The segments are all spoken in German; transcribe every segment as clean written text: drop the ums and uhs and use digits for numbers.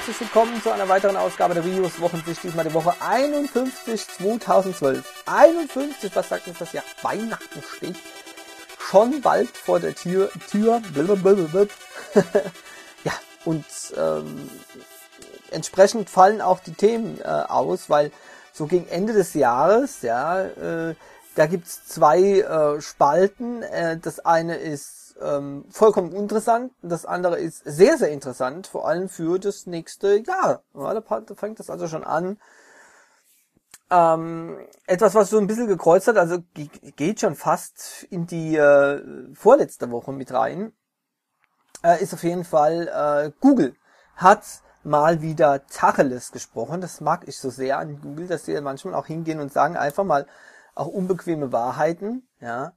herzlich willkommen zu einer weiteren Ausgabe der Videos Wochensicht, diesmal die Woche 51 2012. 51, was sagt uns das Jahr? Weihnachten steht schon bald vor der Tür. Ja, und entsprechend fallen auch die Themen aus, weil so gegen Ende des Jahres, ja, da gibt's zwei Spalten. Das eine ist vollkommen interessant, das andere ist sehr, sehr interessant, vor allem für das nächste Jahr. Ja, da fängt das also schon an. Etwas, was so ein bisschen gekreuzt hat, also geht schon fast in die vorletzte Woche mit rein, ist auf jeden Fall Google hat mal wieder Tacheles gesprochen. Das mag ich so sehr an Google, dass sie manchmal auch hingehen und sagen einfach mal auch unbequeme Wahrheiten. Ja,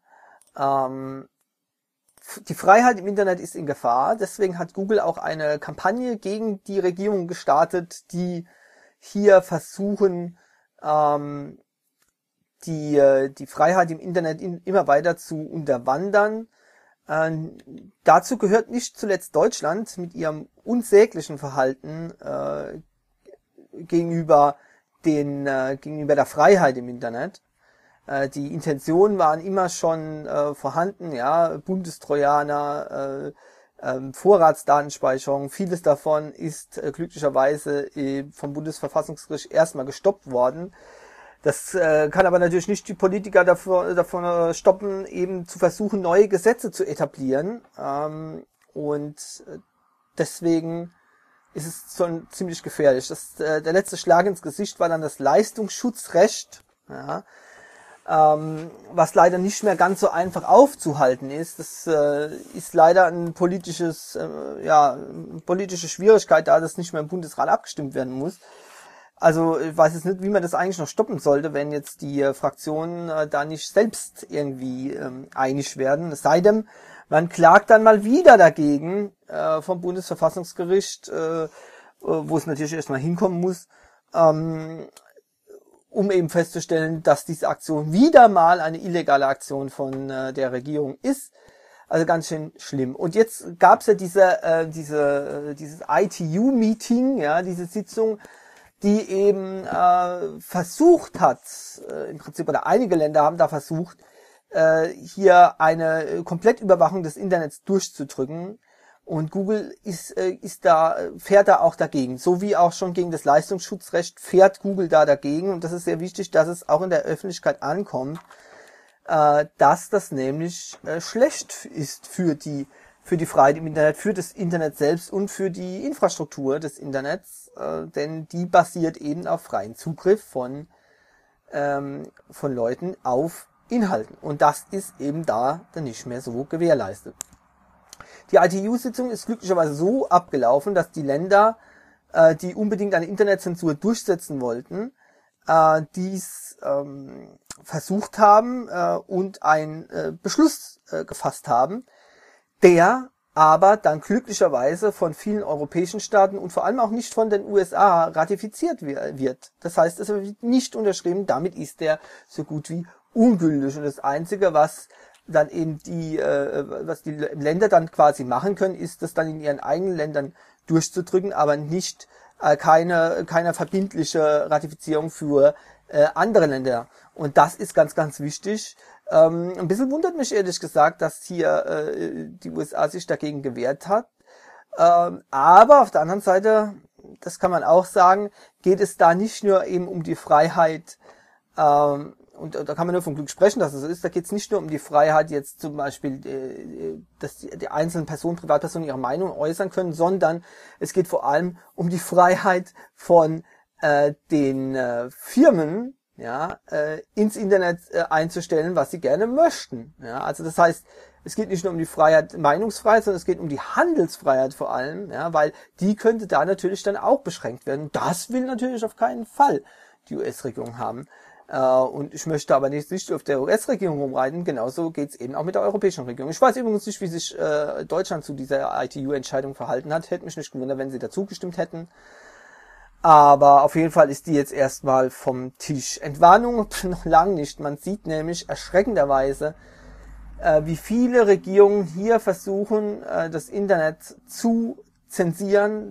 die Freiheit im Internet ist in Gefahr. Deswegen hat Google auch eine Kampagne gegen die Regierung gestartet, die hier versuchen, die Freiheit im Internet immer weiter zu unterwandern. Dazu gehört nicht zuletzt Deutschland mit ihrem unsäglichen Verhalten gegenüber der Freiheit im Internet. Die Intentionen waren immer schon vorhanden, ja, Bundestrojaner, Vorratsdatenspeicherung, vieles davon ist glücklicherweise vom Bundesverfassungsgericht erstmal gestoppt worden. Das kann aber natürlich nicht die Politiker davon stoppen, eben zu versuchen, neue Gesetze zu etablieren. Und deswegen ist es schon ziemlich gefährlich. Der letzte Schlag ins Gesicht war dann das Leistungsschutzrecht, ja, was leider nicht mehr ganz so einfach aufzuhalten ist. Das ist leider eine politische Schwierigkeit, da das nicht mehr im Bundesrat abgestimmt werden muss. Also ich weiß jetzt nicht, wie man das eigentlich noch stoppen sollte, wenn jetzt die Fraktionen da nicht selbst irgendwie einig werden. Es sei denn, man klagt dann mal wieder dagegen vom Bundesverfassungsgericht, wo es natürlich erstmal hinkommen muss, um eben festzustellen, dass diese Aktion wieder mal eine illegale Aktion von der Regierung ist. Also ganz schön schlimm. Und jetzt gab es ja dieses ITU-Meeting, ja, diese Sitzung, die eben versucht hat, im Prinzip, oder einige Länder haben da versucht, hier eine Komplettüberwachung des Internets durchzudrücken. Und Google fährt da auch dagegen. So wie auch schon gegen das Leistungsschutzrecht fährt Google da dagegen. Und das ist sehr wichtig, dass es auch in der Öffentlichkeit ankommt, dass das nämlich schlecht ist für die Freiheit im Internet, für das Internet selbst und für die Infrastruktur des Internets, denn die basiert eben auf freien Zugriff von Leuten auf Inhalten. Und das ist eben da dann nicht mehr so gewährleistet. Die ITU-Sitzung ist glücklicherweise so abgelaufen, dass die Länder, die unbedingt eine Internetzensur durchsetzen wollten, dies versucht haben und einen Beschluss gefasst haben, der aber dann glücklicherweise von vielen europäischen Staaten und vor allem auch nicht von den USA ratifiziert wird. Das heißt, es wird nicht unterschrieben, damit ist der so gut wie ungültig. Und das Einzige, was dann eben was die Länder dann quasi machen können, ist das dann in ihren eigenen Ländern durchzudrücken, aber nicht keine verbindliche Ratifizierung für andere Länder. Und das ist ganz, ganz wichtig. Ein bisschen wundert mich ehrlich gesagt, dass hier die USA sich dagegen gewehrt hat. Aber auf der anderen Seite, das kann man auch sagen, geht es da nicht nur eben um die Freiheit, und da kann man nur vom Glück sprechen, dass es so ist. Da geht es nicht nur um die Freiheit, jetzt zum Beispiel, dass die einzelnen Privatpersonen ihre Meinung äußern können, sondern es geht vor allem um die Freiheit von den Firmen, ja, ins Internet einzustellen, was sie gerne möchten. Ja, also das heißt, es geht nicht nur um die Meinungsfreiheit, sondern es geht um die Handelsfreiheit vor allem, ja, weil die könnte da natürlich dann auch beschränkt werden. Das will natürlich auf keinen Fall die US-Regierung haben. Und ich möchte aber nicht auf der US-Regierung rumreiten. Genauso geht's eben auch mit der europäischen Regierung. Ich weiß übrigens nicht, wie sich Deutschland zu dieser ITU-Entscheidung verhalten hat. Hätte mich nicht gewundert, wenn sie dazu gestimmt hätten. Aber auf jeden Fall ist die jetzt erstmal vom Tisch. Entwarnung noch lang nicht. Man sieht nämlich erschreckenderweise, wie viele Regierungen hier versuchen, das Internet zu zensieren,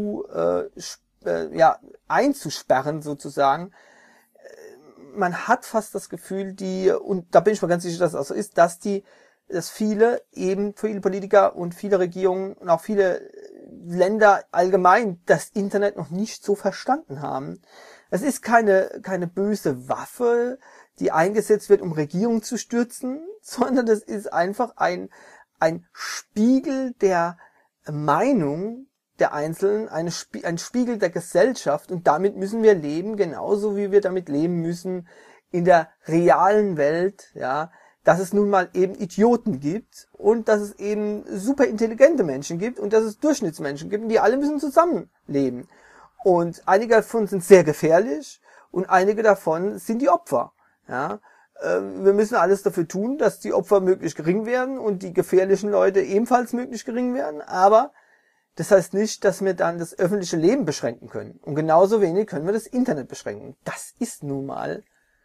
einzusperren sozusagen. Man hat fast das Gefühl, und da bin ich mir ganz sicher, dass es auch so ist, dass viele Politiker und viele Regierungen und auch viele Länder allgemein das Internet noch nicht so verstanden haben. Es ist keine böse Waffe, die eingesetzt wird, um Regierungen zu stürzen, sondern es ist einfach ein Spiegel der Meinung der Einzelnen, ein Spiegel der Gesellschaft, und damit müssen wir leben, genauso wie wir damit leben müssen in der realen Welt, ja, dass es nun mal eben Idioten gibt und dass es eben super intelligente Menschen gibt und dass es Durchschnittsmenschen gibt, und die alle müssen zusammenleben. Und einige davon sind sehr gefährlich und einige davon sind die Opfer, ja. Wir müssen alles dafür tun, dass die Opfer möglichst gering werden und die gefährlichen Leute ebenfalls möglichst gering werden, aber das heißt nicht, dass wir dann das öffentliche Leben beschränken können. Und genauso wenig können wir das Internet beschränken. Das ist nun mal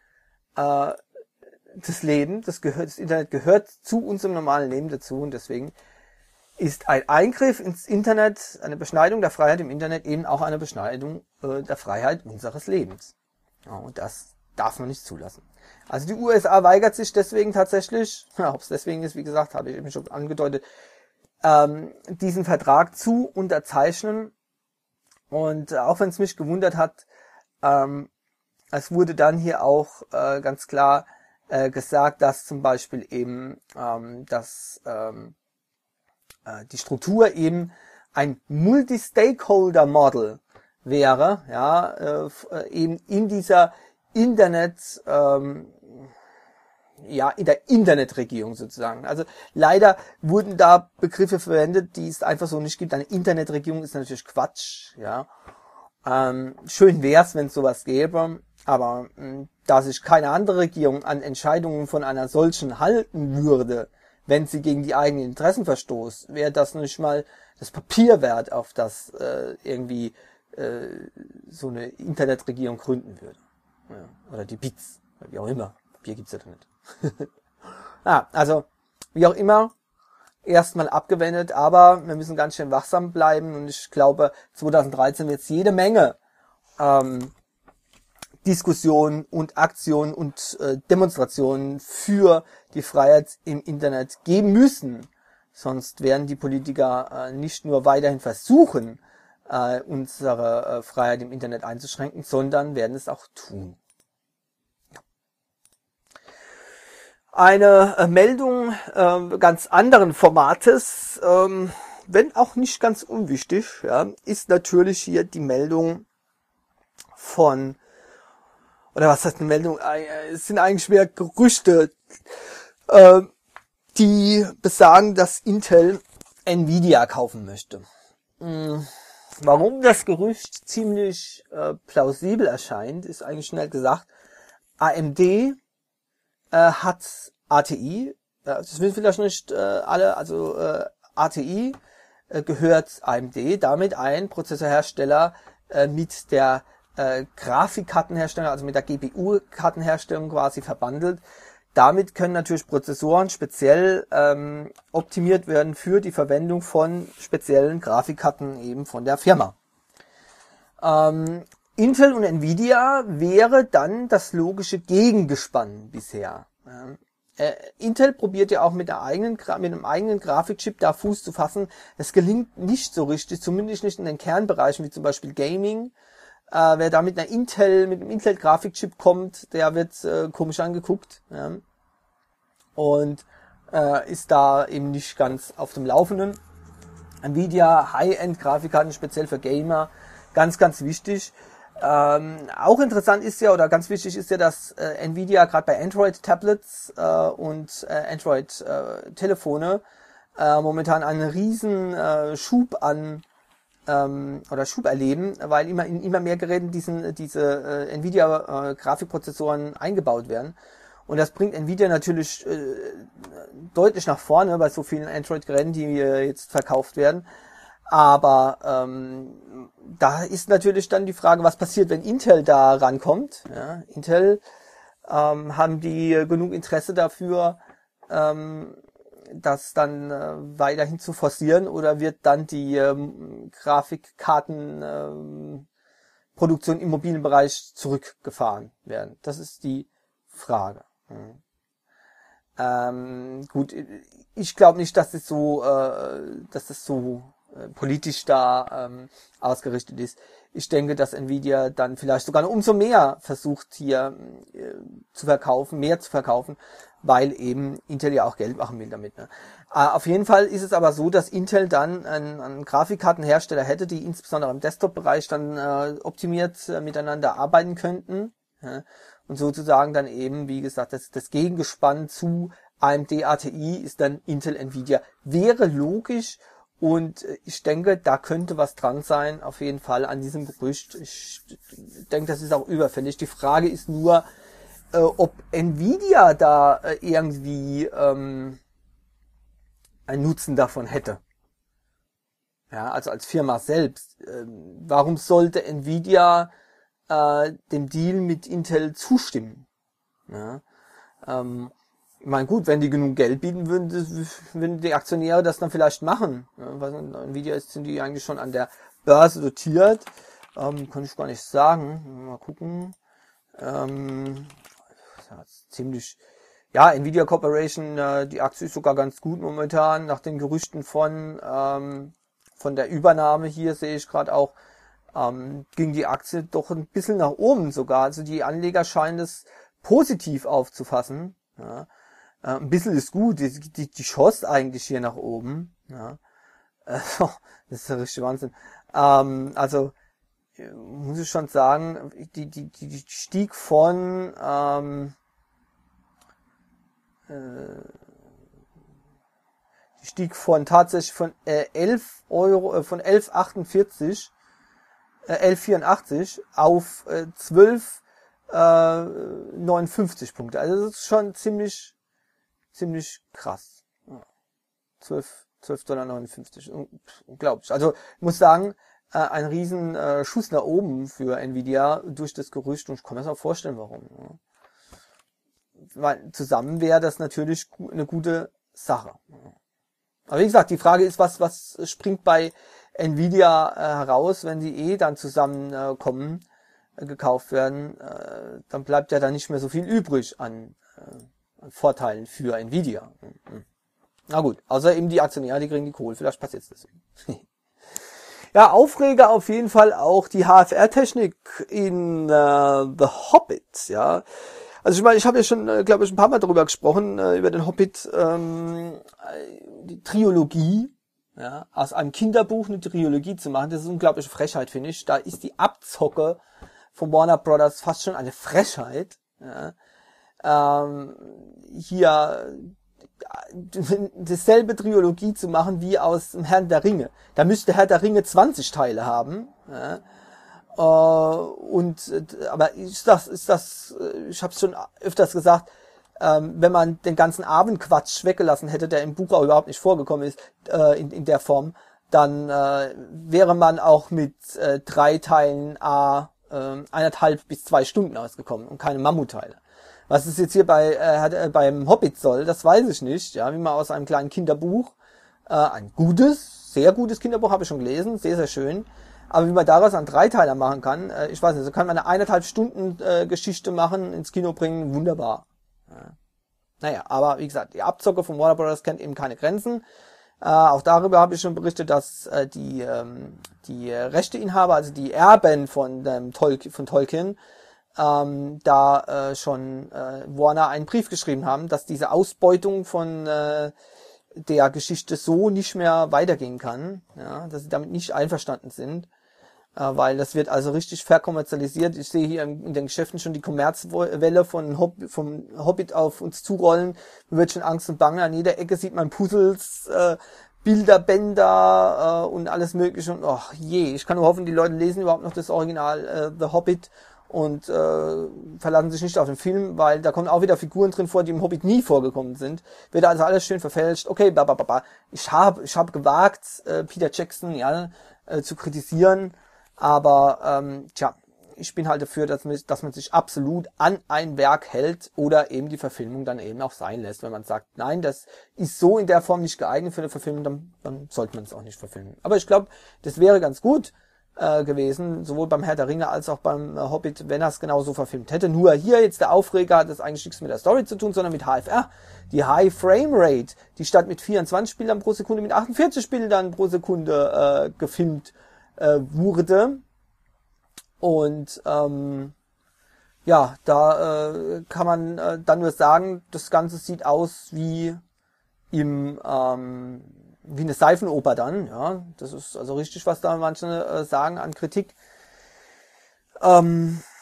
das Leben, das Internet gehört zu unserem normalen Leben dazu, und deswegen ist ein Eingriff ins Internet, eine Beschneidung der Freiheit im Internet eben auch eine Beschneidung der Freiheit unseres Lebens. Ja, und das darf man nicht zulassen. Also die USA weigert sich deswegen tatsächlich, ob es deswegen ist, wie gesagt, habe ich eben schon angedeutet, diesen Vertrag zu unterzeichnen. Und auch wenn es mich gewundert hat, es wurde dann hier auch ganz klar gesagt, dass zum Beispiel eben die Struktur eben ein Multi-Stakeholder-Model wäre, ja, eben in dieser in der Internetregierung sozusagen. Also leider wurden da Begriffe verwendet, die es einfach so nicht gibt. Eine Internetregierung ist natürlich Quatsch, ja. Schön wär's, wenn es sowas gäbe, aber da sich keine andere Regierung an Entscheidungen von einer solchen halten würde, wenn sie gegen die eigenen Interessen verstoßt, wäre das nicht mal das Papier wert, auf das irgendwie so eine Internetregierung gründen würde. Ja, oder die BITS, wie auch immer. Papier gibt's ja da nicht. Also, wie auch immer, erstmal abgewendet, aber wir müssen ganz schön wachsam bleiben, und ich glaube, 2013 wird es jede Menge Diskussionen und Aktionen und Demonstrationen für die Freiheit im Internet geben müssen. Sonst werden die Politiker nicht nur weiterhin versuchen, unsere Freiheit im Internet einzuschränken, sondern werden es auch tun. Eine Meldung ganz anderen Formates, wenn auch nicht ganz unwichtig, ja, ist natürlich hier die Meldung von, oder was heißt eine Meldung? Es sind eigentlich mehr Gerüchte, die besagen, dass Intel Nvidia kaufen möchte. Warum das Gerücht ziemlich plausibel erscheint, ist eigentlich schnell gesagt. AMD hat ATI, das wissen vielleicht nicht alle, also ATI gehört AMD, damit ein Prozessorhersteller mit der Grafikkartenherstellung, also mit der GPU-Kartenherstellung quasi verbandelt. Damit können natürlich Prozessoren speziell optimiert werden für die Verwendung von speziellen Grafikkarten eben von der Firma. Intel und Nvidia wäre dann das logische Gegengespann bisher. Intel probiert ja auch mit einem eigenen Grafikchip da Fuß zu fassen. Es gelingt nicht so richtig, zumindest nicht in den Kernbereichen wie zum Beispiel Gaming. Wer da mit einem Intel-Grafikchip kommt, der wird komisch angeguckt. Ja. Und ist da eben nicht ganz auf dem Laufenden. Nvidia High-End-Grafikkarten, speziell für Gamer, ganz, ganz wichtig. Auch interessant ist ja, oder ganz wichtig ist ja, dass Nvidia gerade bei Android-Tablets und Android-Telefone momentan einen riesen Schub erleben, weil in immer mehr Geräten diese Nvidia Grafikprozessoren eingebaut werden. Und das bringt Nvidia natürlich deutlich nach vorne bei so vielen Android-Geräten, die jetzt verkauft werden. Aber da ist natürlich dann die Frage, was passiert, wenn Intel da rankommt. Ja, Intel haben die genug Interesse dafür, das dann weiterhin zu forcieren, oder wird dann die Grafikkartenproduktion im mobilen Bereich zurückgefahren werden? Das ist die Frage. Gut, ich glaube nicht, dass das so politisch da ausgerichtet ist. Ich denke, dass Nvidia dann vielleicht sogar noch umso mehr versucht, hier mehr zu verkaufen, weil eben Intel ja auch Geld machen will damit. Ne? Auf jeden Fall ist es aber so, dass Intel dann einen Grafikkartenhersteller hätte, die insbesondere im Desktop-Bereich dann optimiert miteinander arbeiten könnten. Ja? Und sozusagen dann eben, wie gesagt, das Gegengespann zu AMD ATI ist dann Intel Nvidia. Wäre logisch, und ich denke, da könnte was dran sein, auf jeden Fall an diesem Gerücht. Ich denke, das ist auch überfällig. Die Frage ist nur, ob Nvidia da irgendwie einen Nutzen davon hätte. Ja, also als Firma selbst. Warum sollte Nvidia dem Deal mit Intel zustimmen? Ja, ich meine, gut, wenn die genug Geld bieten würden die Aktionäre das dann vielleicht machen. Ja, weil Nvidia sind die eigentlich schon an der Börse dotiert. Kann ich gar nicht sagen. Mal gucken. Ja, ziemlich. Ja, Nvidia Corporation, die Aktie ist sogar ganz gut momentan. Nach den Gerüchten von der Übernahme hier sehe ich gerade auch, ging die Aktie doch ein bisschen nach oben sogar. Also die Anleger scheinen es positiv aufzufassen. Ja. Ein bisschen ist gut, die schoss eigentlich hier nach oben. Ja. Das ist ja richtig Wahnsinn. Also muss ich schon sagen, die stieg von tatsächlich von 11 Euro, von 11,84 auf 12,59 Punkte. Also das ist schon ziemlich krass. Ja. 12,59 $. Unglaublich. Also ich muss sagen, ein riesen Schuss nach oben für Nvidia durch das Gerücht, und ich kann mir das auch vorstellen, warum. Ja. Weil zusammen wäre das natürlich eine gute Sache. Aber wie gesagt, die Frage ist, was springt bei Nvidia heraus, wenn die dann zusammenkommen, gekauft werden, dann bleibt ja dann nicht mehr so viel übrig an Vorteilen für Nvidia. Na gut, außer eben die Aktionäre, die kriegen die Kohle, vielleicht passiert es deswegen. Ja, Aufreger auf jeden Fall auch die HFR-Technik in The Hobbit, ja. Also ich meine, ich habe ja schon, glaube ich, ein paar Mal darüber gesprochen, über den Hobbit, die Trilogie, ja, aus einem Kinderbuch eine Trilogie zu machen, das ist eine unglaubliche Frechheit, finde ich. Da ist die Abzocke von Warner Brothers fast schon eine Frechheit, ja. Hier dasselbe Trilogie zu machen wie aus dem Herrn der Ringe. Da müsste Herr der Ringe 20 Teile haben, ja. Aber ich habe es schon öfters gesagt, wenn man den ganzen Abendquatsch weggelassen hätte, der im Buch auch überhaupt nicht vorgekommen ist, in der Form, dann wäre man auch mit 3 Teilen 1,5 bis 2 Stunden ausgekommen und keine Mammutteile. Was es jetzt hier beim Hobbit soll, das weiß ich nicht, ja, wie man aus einem kleinen Kinderbuch, ein gutes, sehr gutes Kinderbuch, habe ich schon gelesen, sehr, sehr schön. Aber wie man daraus einen Dreiteiler machen kann, ich weiß nicht, so kann man eine 1,5 Stunden Geschichte machen, ins Kino bringen, wunderbar. Ja. Naja, aber wie gesagt, die Abzocke von Warner Bros. Kennt eben keine Grenzen. Auch darüber habe ich schon berichtet, dass die Rechteinhaber, also die Erben von Tolkien, schon Warner einen Brief geschrieben haben, dass diese Ausbeutung von der Geschichte so nicht mehr weitergehen kann, ja, dass sie damit nicht einverstanden sind, weil das wird also richtig verkommerzialisiert. Ich sehe hier in den Geschäften schon die Kommerzwelle vom Hobbit auf uns zurollen. Mir wird schon Angst und Bange. An jeder Ecke sieht man Puzzles, Bilderbänder und alles mögliche. Und oh je, ich kann nur hoffen, die Leute lesen überhaupt noch das Original The Hobbit und verlassen sich nicht auf den Film, weil da kommen auch wieder Figuren drin vor, die im Hobbit nie vorgekommen sind. Wird also alles schön verfälscht. Okay, ich hab gewagt, Peter Jackson zu kritisieren, aber ich bin halt dafür, dass man sich absolut an ein Werk hält oder eben die Verfilmung dann eben auch sein lässt. Wenn man sagt, nein, das ist so in der Form nicht geeignet für eine Verfilmung, dann sollte man es auch nicht verfilmen. Aber ich glaube, das wäre ganz gut gewesen, sowohl beim Herr der Ringe als auch beim Hobbit, wenn er es genauso verfilmt hätte. Nur hier jetzt der Aufreger hat das eigentlich nichts mit der Story zu tun, sondern mit HFR. Die High Frame Rate, die statt mit 24 Bildern pro Sekunde mit 48 Bildern pro Sekunde gefilmt wurde. Und ja, da kann man dann nur sagen, das Ganze sieht aus wie wie eine Seifenoper dann, ja, das ist also richtig, was da manche sagen an Kritik. Man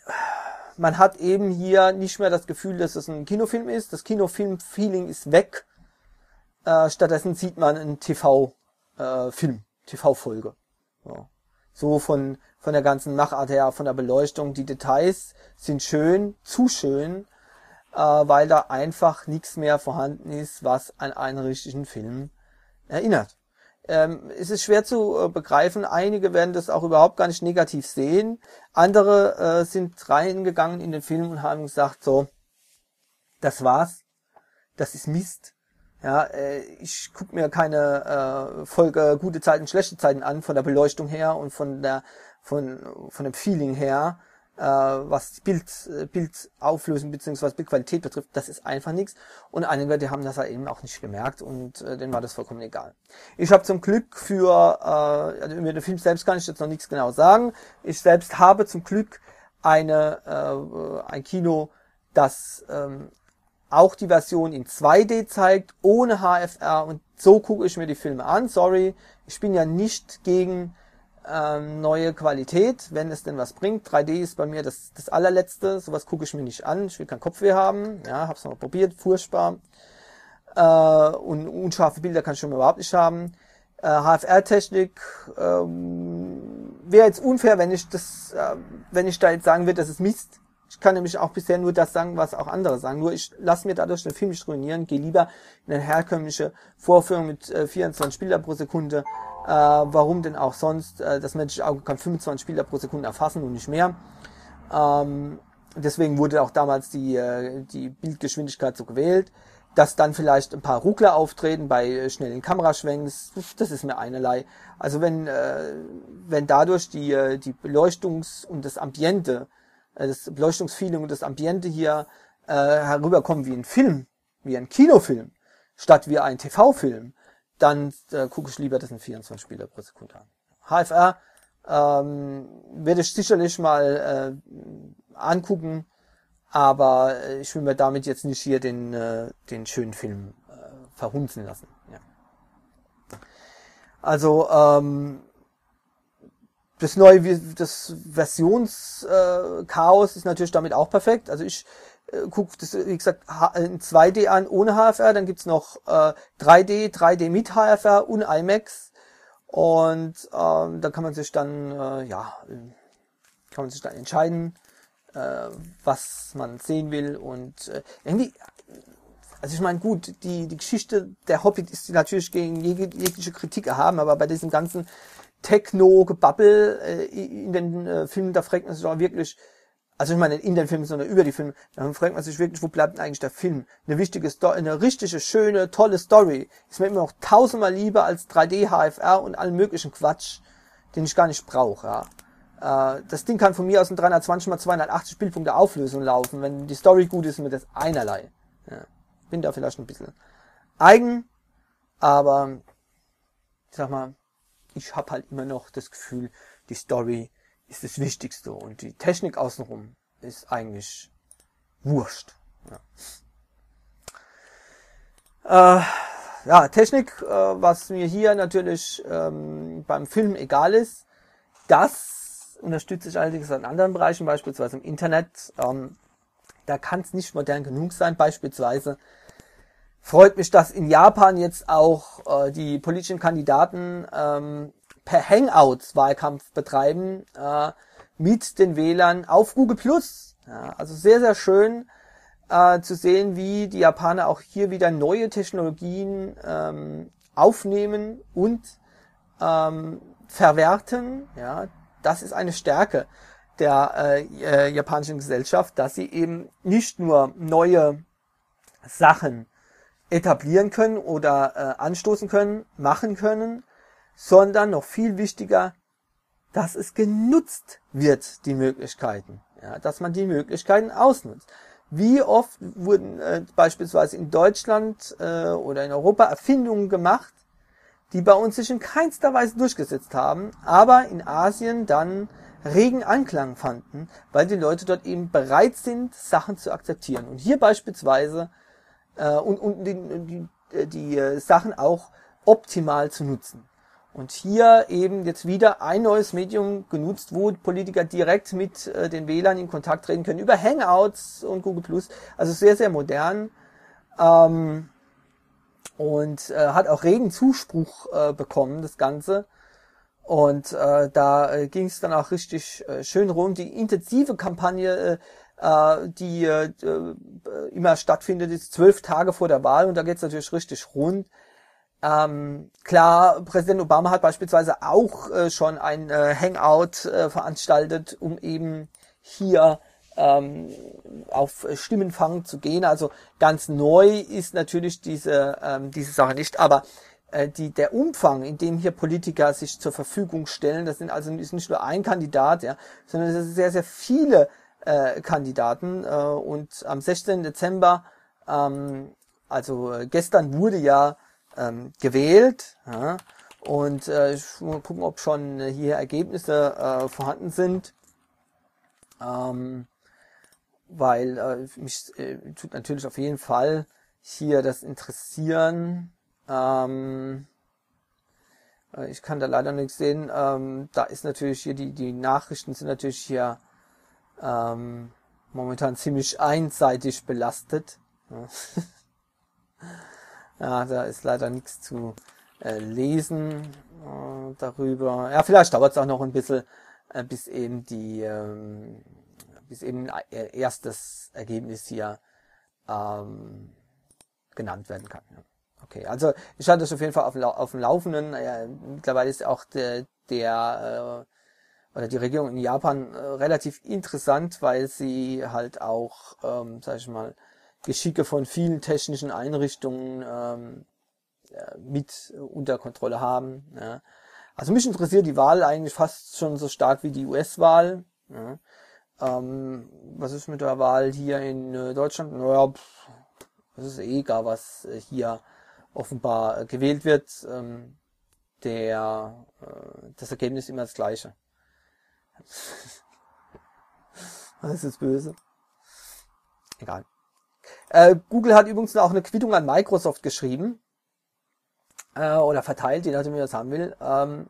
hat eben hier nicht mehr das Gefühl, dass es ein Kinofilm ist. Das Kinofilm-Feeling ist weg. Stattdessen sieht man einen TV-Film, TV-Folge. Ja. So von der ganzen Machart her, von der Beleuchtung. Die Details sind schön, zu schön, weil da einfach nichts mehr vorhanden ist, was an einen richtigen Film erinnert. Es ist schwer zu begreifen. Einige werden das auch überhaupt gar nicht negativ sehen. Andere sind reingegangen in den Film und haben gesagt, so, das war's. Das ist Mist. Ja, ich gucke mir keine Folge gute Zeiten, schlechte Zeiten an, von der Beleuchtung her und von dem Feeling her, was Bildauflösung bzw. Bildqualität betrifft. Das ist einfach nichts. Und einige, die haben das ja eben auch nicht gemerkt und denen war das vollkommen egal. Ich habe zum Glück also über den Film selbst kann ich jetzt noch nichts genau sagen. Ich selbst habe zum Glück ein Kino, das auch die Version in 2D zeigt, ohne HFR, und so gucke ich mir die Filme an. Sorry, ich bin ja nicht gegen neue Qualität, wenn es denn was bringt. 3D ist bei mir das allerletzte, sowas gucke ich mir nicht an. Ich will keinen Kopfweh haben, ja, hab's noch mal probiert, furchtbar. Und unscharfe Bilder kann ich schon überhaupt nicht haben. HFR-Technik wäre jetzt unfair, wenn ich da jetzt sagen würde, das ist Mist. Ich kann nämlich auch bisher nur das sagen, was auch andere sagen. Nur ich lasse mir dadurch den Film nicht ruinieren, gehe lieber in eine herkömmliche Vorführung mit 24 Bilder pro Sekunde. Warum denn auch sonst? Das menschliche Auge kann 25 Bilder pro Sekunde erfassen und nicht mehr. Deswegen wurde auch damals die Bildgeschwindigkeit so gewählt. Dass dann vielleicht ein paar Ruckler auftreten bei schnellen Kameraschwenks, das ist mir einerlei. Also wenn dadurch die Beleuchtungs- und das Ambiente, das Beleuchtungsfeeling und das Ambiente hier herüberkommen wie ein Film, wie ein Kinofilm, statt wie ein TV-Film, dann gucke ich lieber das in 24 Bilder pro Sekunde an. HFR werde ich sicherlich mal angucken, aber ich will mir damit jetzt nicht hier den schönen Film verhunzen lassen. Ja. Also das Versionschaos ist natürlich damit auch perfekt. Also ich gucke das, wie gesagt, in 2D an ohne HFR, dann gibt's noch 3D mit HFR und IMAX, und da kann man sich dann entscheiden, was man sehen will, und irgendwie, also ich meine, gut, die Geschichte der Hobbit ist natürlich gegen jegliche Kritik erhaben, aber bei diesem ganzen Techno-Gebabbel in den Filmen, da fragt man sich auch wirklich, also ich meine in den Filmen, sondern über die Filme, da fragt man sich wirklich, wo bleibt denn eigentlich der Film? Eine wichtige Story, eine richtige, schöne, tolle Story ist mir immer noch tausendmal lieber als 3D, HFR und allen möglichen Quatsch, den ich gar nicht brauche. Ja. Das Ding kann von mir aus in 320 x 280 Bildpunkte Auflösung laufen. Wenn die Story gut ist, mir das einerlei. Ja. Bin da vielleicht ein bisschen eigen, aber ich sag mal, ich habe halt immer noch das Gefühl, die Story ist das Wichtigste und die Technik außenrum ist eigentlich wurscht. Ja, Technik, was mir hier natürlich beim Film egal ist, das unterstütze ich allerdings in anderen Bereichen, beispielsweise im Internet. Da kann es nicht modern genug sein. Beispielsweise freut mich, dass in Japan jetzt auch die politischen Kandidaten per Hangouts Wahlkampf betreiben mit den Wählern auf Google Plus. Ja, also sehr, sehr schön zu sehen, wie die Japaner auch hier wieder neue Technologien aufnehmen und verwerten. Ja, das ist eine Stärke. der japanischen Gesellschaft, dass sie eben nicht nur neue Sachen etablieren können oder anstoßen können, machen können, sondern noch viel wichtiger, dass es genutzt wird, die Möglichkeiten. Ja, dass man die Möglichkeiten ausnutzt. Wie oft wurden beispielsweise in Deutschland oder in Europa Erfindungen gemacht, die bei uns sich in keinster Weise durchgesetzt haben, aber in Asien dann regen Anklang fanden, weil die Leute dort eben bereit sind, Sachen zu akzeptieren. Und hier beispielsweise die Sachen auch optimal zu nutzen. Und hier eben jetzt wieder ein neues Medium genutzt, wo Politiker direkt mit den Wählern in Kontakt treten können, über Hangouts und Google+. Also sehr, sehr modern. Und hat auch regen Zuspruch bekommen, das Ganze. Und da ging es dann auch richtig schön rund. Die intensive Kampagne, die immer stattfindet, ist 12 Tage vor der Wahl und da geht es natürlich richtig rund. Klar, Präsident Obama hat beispielsweise auch schon ein Hangout veranstaltet, um eben hier auf Stimmenfang zu gehen. Also ganz neu ist natürlich diese Sache nicht, aber der Umfang, in dem hier Politiker sich zur Verfügung stellen, ist nicht nur ein Kandidat, ja, sondern es sind sehr, sehr viele Kandidaten. Und am 16. Dezember, also gestern wurde ja gewählt, ja, und ich muss gucken, ob schon hier Ergebnisse vorhanden sind, weil mich tut natürlich auf jeden Fall hier das interessieren. Ich kann da leider nichts sehen. Da ist natürlich hier die Nachrichten sind natürlich hier momentan ziemlich einseitig belastet. Ja, da ist leider nichts zu lesen darüber. Ja, vielleicht dauert es auch noch ein bisschen, bis eben ein erstes Ergebnis hier genannt werden kann. Ja. Okay, also ich halte das auf jeden Fall auf dem Laufenden. Mittlerweile ist auch die Regierung in Japan relativ interessant, weil sie halt auch, sag ich mal, Geschicke von vielen technischen Einrichtungen mit unter Kontrolle haben. Ja. Also mich interessiert die Wahl eigentlich fast schon so stark wie die US-Wahl. Ja. Was ist mit der Wahl hier in Deutschland? Naja, es ist egal, was hier offenbar gewählt wird. Das Ergebnis ist immer das gleiche. Das ist jetzt böse. Egal. Google hat übrigens auch eine Quittung an Microsoft geschrieben oder verteilt, je nachdem, wie man das haben will.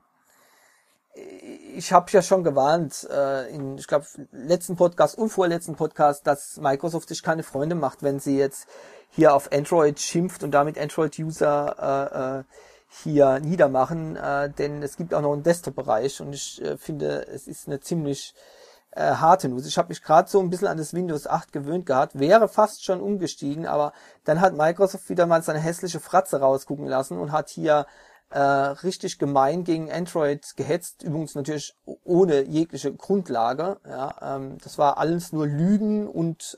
Ich habe ja schon gewarnt, ich glaube, letzten Podcast und vorletzten Podcast, dass Microsoft sich keine Freunde macht, wenn sie jetzt hier auf Android schimpft und damit Android-User hier niedermachen, denn es gibt auch noch einen Desktop-Bereich und ich finde, es ist eine ziemlich harte News. Ich habe mich gerade so ein bisschen an das Windows 8 gewöhnt gehabt, wäre fast schon umgestiegen, aber dann hat Microsoft wieder mal seine hässliche Fratze rausgucken lassen und hat hier richtig gemein gegen Android gehetzt, übrigens natürlich ohne jegliche Grundlage. Ja, das war alles nur Lügen und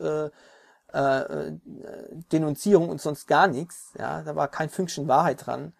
Denunzierung und sonst gar nichts. Ja, da war kein Fünkchen Wahrheit dran.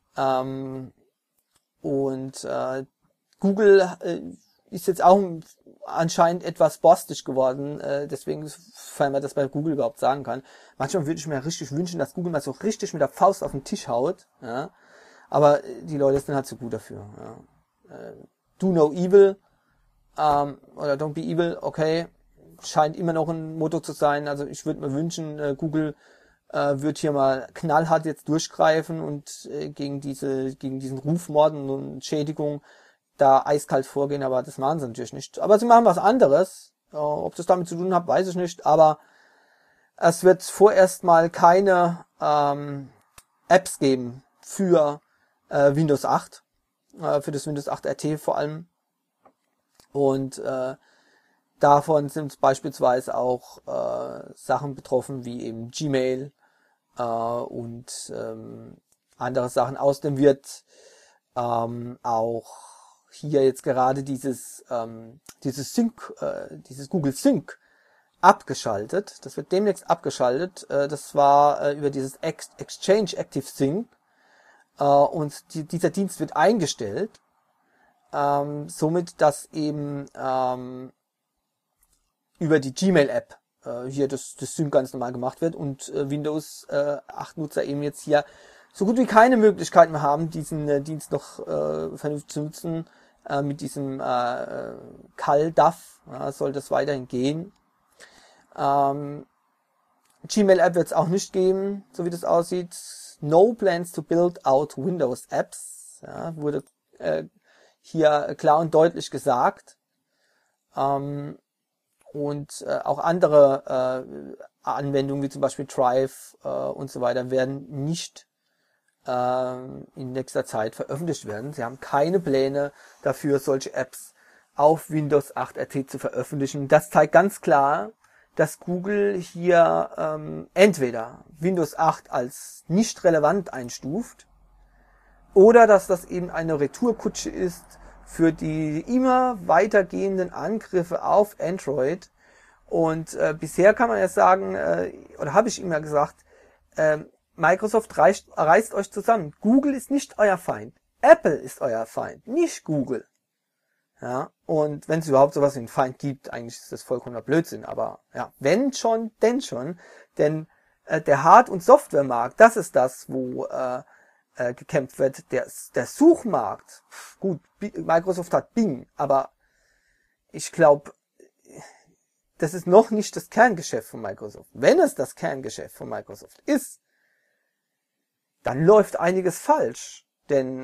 Google ist jetzt auch anscheinend etwas borstig geworden, deswegen falls man das bei Google überhaupt sagen kann. Manchmal würde ich mir richtig wünschen, dass Google mal so richtig mit der Faust auf den Tisch haut, ja. Aber die Leute sind halt zu gut dafür. Ja. Do no evil oder don't be evil, okay, scheint immer noch ein Motto zu sein. Also ich würde mir wünschen, Google wird hier mal knallhart jetzt durchgreifen und gegen diesen Rufmorden und Schädigungen da eiskalt vorgehen, aber das machen sie natürlich nicht. Aber sie machen was anderes. Ob das damit zu tun hat, weiß ich nicht. Aber es wird vorerst mal keine Apps geben für Windows 8, für das Windows 8 RT vor allem. Und davon sind beispielsweise auch Sachen betroffen, wie eben Gmail und andere Sachen. Außerdem wird auch hier jetzt gerade dieses Google Sync abgeschaltet. Das wird demnächst abgeschaltet. Das war über dieses Exchange Active Sync. Und dieser Dienst wird eingestellt. Somit, dass eben über die Gmail-App hier das Sync ganz normal gemacht wird und Windows 8 Nutzer eben jetzt hier so gut wie keine Möglichkeit mehr haben, diesen Dienst noch vernünftig zu nutzen. Mit diesem CalDAV soll das weiterhin gehen. Gmail-App wird es auch nicht geben, so wie das aussieht. No plans to build out Windows Apps. Ja, wurde hier klar und deutlich gesagt. Und auch andere Anwendungen wie zum Beispiel Drive und so weiter werden nicht in nächster Zeit veröffentlicht werden. Sie haben keine Pläne dafür, solche Apps auf Windows 8 RT zu veröffentlichen. Das zeigt ganz klar, dass Google hier entweder Windows 8 als nicht relevant einstuft oder dass das eben eine Retourkutsche ist für die immer weitergehenden Angriffe auf Android. Und bisher kann man ja sagen, oder habe ich immer gesagt, Microsoft reißt euch zusammen. Google ist nicht euer Feind. Apple ist euer Feind, nicht Google. Ja, und wenn es überhaupt sowas wie einen Feind gibt, eigentlich ist das vollkommener Blödsinn, aber ja, wenn schon, denn schon, denn der Hard- und Softwaremarkt, das ist das, wo gekämpft wird. Der Suchmarkt, gut, Microsoft hat Bing, aber ich glaube, das ist noch nicht das Kerngeschäft von Microsoft. Wenn es das Kerngeschäft von Microsoft ist, dann läuft einiges falsch, denn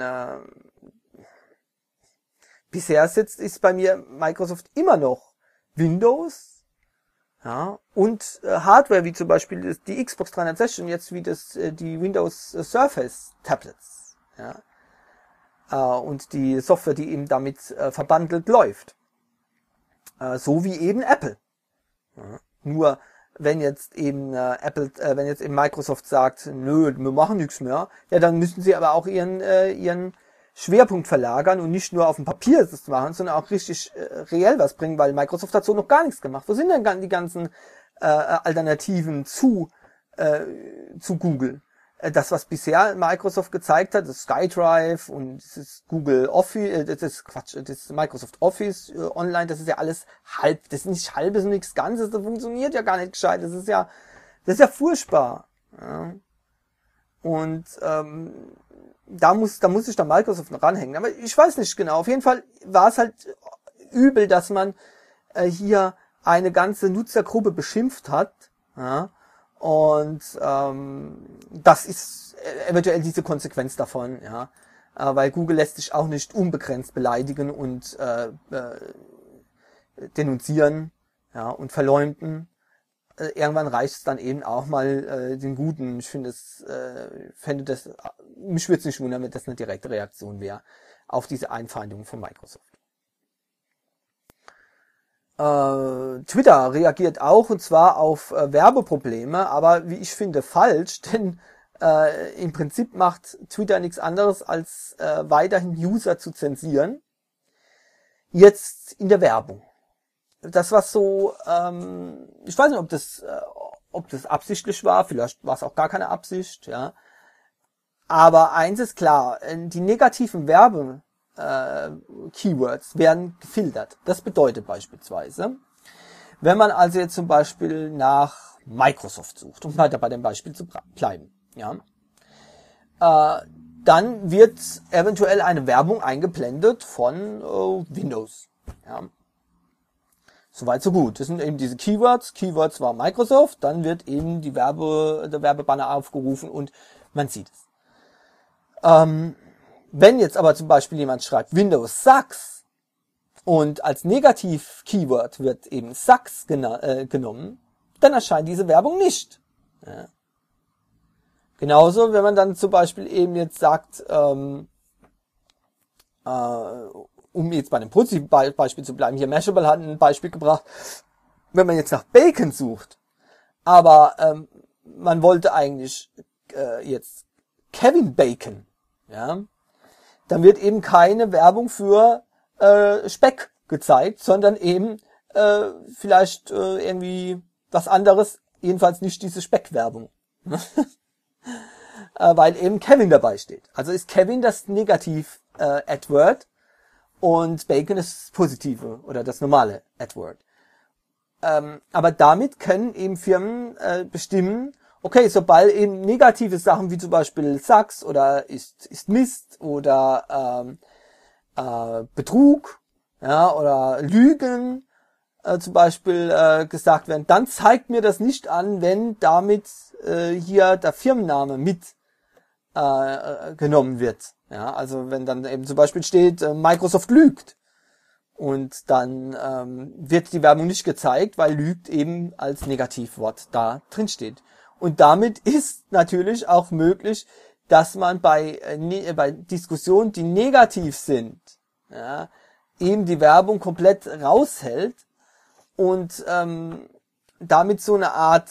bisher ist bei mir Microsoft immer noch Windows, ja, und Hardware wie zum Beispiel die Xbox 360 und jetzt wie die Windows Surface Tablets, ja, und die Software, die eben damit verbandelt läuft, so wie eben Apple. Ja. Nur wenn jetzt eben wenn jetzt eben Microsoft sagt, nö, wir machen nichts mehr, ja, dann müssen sie aber auch ihren Schwerpunkt verlagern und nicht nur auf dem Papier das machen, sondern auch richtig reell was bringen, weil Microsoft hat so noch gar nichts gemacht. Wo sind denn die ganzen Alternativen zu Google? Das, was bisher Microsoft gezeigt hat, das SkyDrive und das Google Office, das Microsoft Office Online, das ist ja alles halb, das ist nicht halbes und nichts Ganzes, das funktioniert ja gar nicht gescheit, das ist ja furchtbar. Ja. Und da muss sich dann Microsoft noch ranhängen. Aber ich weiß nicht genau. Auf jeden Fall war es halt übel, dass man hier eine ganze Nutzergruppe beschimpft hat. Ja? Und das ist eventuell diese Konsequenz davon, ja. Weil Google lässt sich auch nicht unbegrenzt beleidigen und denunzieren, ja, und verleumden. Irgendwann reicht es dann eben auch mal den Guten. Ich finde mich würde es nicht wundern, wenn das eine direkte Reaktion wäre auf diese Einfeindung von Microsoft. Twitter reagiert auch, und zwar auf Werbeprobleme, aber wie ich finde falsch, denn im Prinzip macht Twitter nichts anderes, als weiterhin User zu zensieren. Jetzt in der Werbung. Das war so, ich weiß nicht, ob das absichtlich war, vielleicht war es auch gar keine Absicht, ja. Aber eins ist klar, die negativen Keywords werden gefiltert. Das bedeutet beispielsweise, wenn man also jetzt zum Beispiel nach Microsoft sucht, um weiter bei dem Beispiel zu bleiben, ja, dann wird eventuell eine Werbung eingeblendet von Windows, ja. Soweit so gut. Das sind eben diese Keywords. Keywords war Microsoft, dann wird eben der Werbebanner aufgerufen und man sieht es. Wenn jetzt aber zum Beispiel jemand schreibt Windows sucks und als Negativ-Keyword wird eben sucks genommen, dann erscheint diese Werbung nicht. Ja. Genauso, wenn man dann zum Beispiel eben jetzt sagt, um jetzt bei einem positiven Beispiel zu bleiben, hier Mashable hat ein Beispiel gebracht, wenn man jetzt nach Bacon sucht, aber man wollte eigentlich jetzt Kevin Bacon, ja, dann wird eben keine Werbung für Speck gezeigt, sondern eben vielleicht irgendwie was anderes, jedenfalls nicht diese Speckwerbung. Weil eben Kevin dabei steht. Also ist Kevin das Negativ AdWord und Bacon das Positive oder das normale AdWord. Aber damit können eben Firmen bestimmen, okay, sobald eben negative Sachen wie zum Beispiel Sucks oder ist Mist oder Betrug, ja, oder Lügen zum Beispiel gesagt werden, dann zeigt mir das nicht an, wenn damit hier der Firmenname mit genommen wird. Ja, also wenn dann eben zum Beispiel steht, Microsoft lügt und dann wird die Werbung nicht gezeigt, weil lügt eben als Negativwort da drin steht. Und damit ist natürlich auch möglich, dass man bei Diskussionen, die negativ sind, ja, eben die Werbung komplett raushält und damit so eine Art,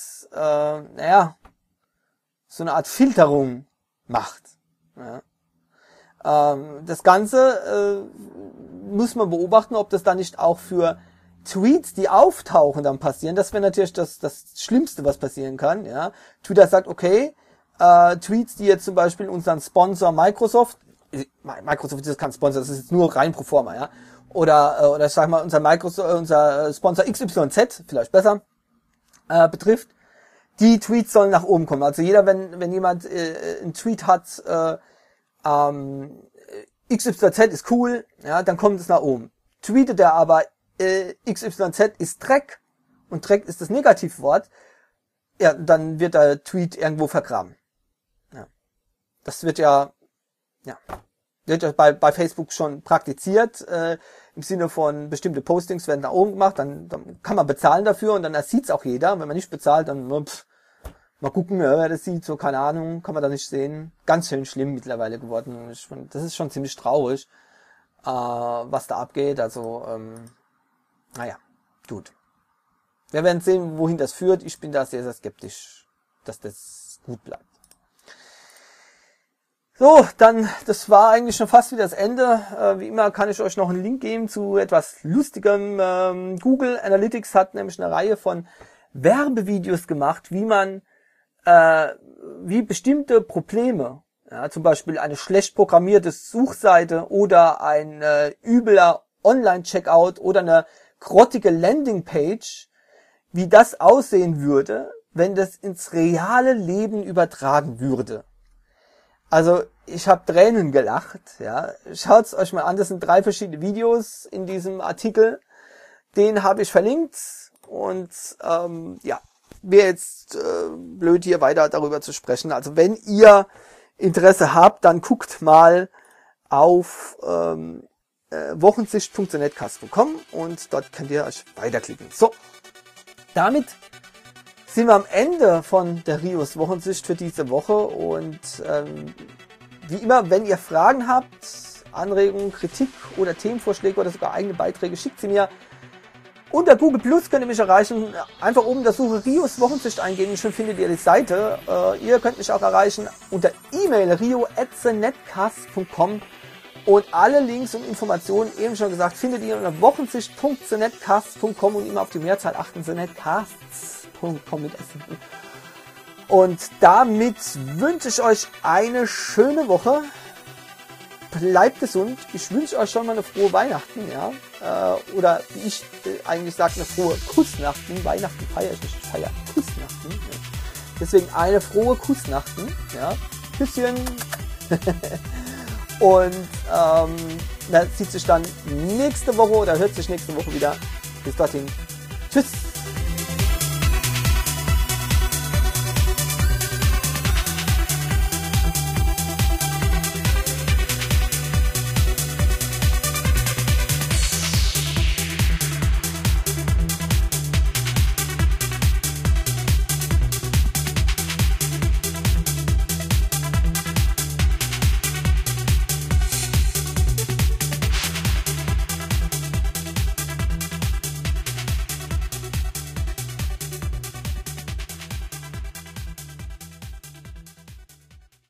so eine Art Filterung macht. Ja. Das Ganze muss man beobachten, ob das dann nicht auch für Tweets, die auftauchen, dann passieren. Das wäre natürlich das Schlimmste, was passieren kann. Ja. Twitter sagt, okay, Tweets, die jetzt zum Beispiel unseren Sponsor Microsoft ist kein Sponsor, das ist jetzt nur rein pro forma, ja. Oder sag mal, unser Sponsor XYZ, vielleicht besser, betrifft, die Tweets sollen nach oben kommen. Also wenn jemand einen Tweet hat, XYZ ist cool, ja, dann kommt es nach oben. Tweetet er aber XYZ ist Dreck und Dreck ist das Negativwort, ja, dann wird der Tweet irgendwo vergraben. Ja. Das wird ja bei Facebook schon praktiziert, im Sinne von bestimmte Postings werden nach oben gemacht, dann kann man bezahlen dafür und dann sieht's auch jeder. Wenn man nicht bezahlt, dann mal gucken, wer das sieht, so keine Ahnung, kann man da nicht sehen. Ganz schön schlimm mittlerweile geworden. Das ist schon ziemlich traurig, was da abgeht. Also, naja, gut. Wir werden sehen, wohin das führt. Ich bin da sehr, sehr skeptisch, dass das gut bleibt. So, dann, das war eigentlich schon fast wieder das Ende. Wie immer kann ich euch noch einen Link geben zu etwas Lustigem. Google Analytics hat nämlich eine Reihe von Werbevideos gemacht, wie bestimmte Probleme, ja, zum Beispiel eine schlecht programmierte Suchseite oder ein übler Online-Checkout oder eine grottige Landingpage, wie das aussehen würde, wenn das ins reale Leben übertragen würde. Also, ich habe Tränen gelacht, ja. Schaut's euch mal an, das sind 3 verschiedene Videos in diesem Artikel. Den habe ich verlinkt und ja, wäre jetzt blöd hier weiter darüber zu sprechen. Also, wenn ihr Interesse habt, dann guckt mal auf wochensicht.netcast.com und dort könnt ihr euch weiterklicken. So, damit sind wir am Ende von der Rios Wochensicht für diese Woche und wie immer, wenn ihr Fragen habt, Anregungen, Kritik oder Themenvorschläge oder sogar eigene Beiträge, schickt sie mir. Unter Google Plus könnt ihr mich erreichen, einfach oben in der Suche Rios Wochensicht eingeben, schon findet ihr die Seite. Ihr könnt mich auch erreichen unter E-Mail rio@netcast.com und alle Links und Informationen, eben schon gesagt, findet ihr unter wochensicht.netcast.com und immer auf die Mehrzahl achten, netcasts.com mit S. Und damit wünsche ich euch eine schöne Woche. Bleibt gesund. Ich wünsche euch schon mal eine frohe Weihnachten, ja. Oder wie ich eigentlich sage, eine frohe Kussnachten. Weihnachten feiere ich nicht, ich feiere Kussnachten. Ja. Deswegen eine frohe Kussnachten, ja. Küsschen. Und man sieht sich dann nächste Woche oder hört sich nächste Woche wieder. Bis dorthin. Tschüss.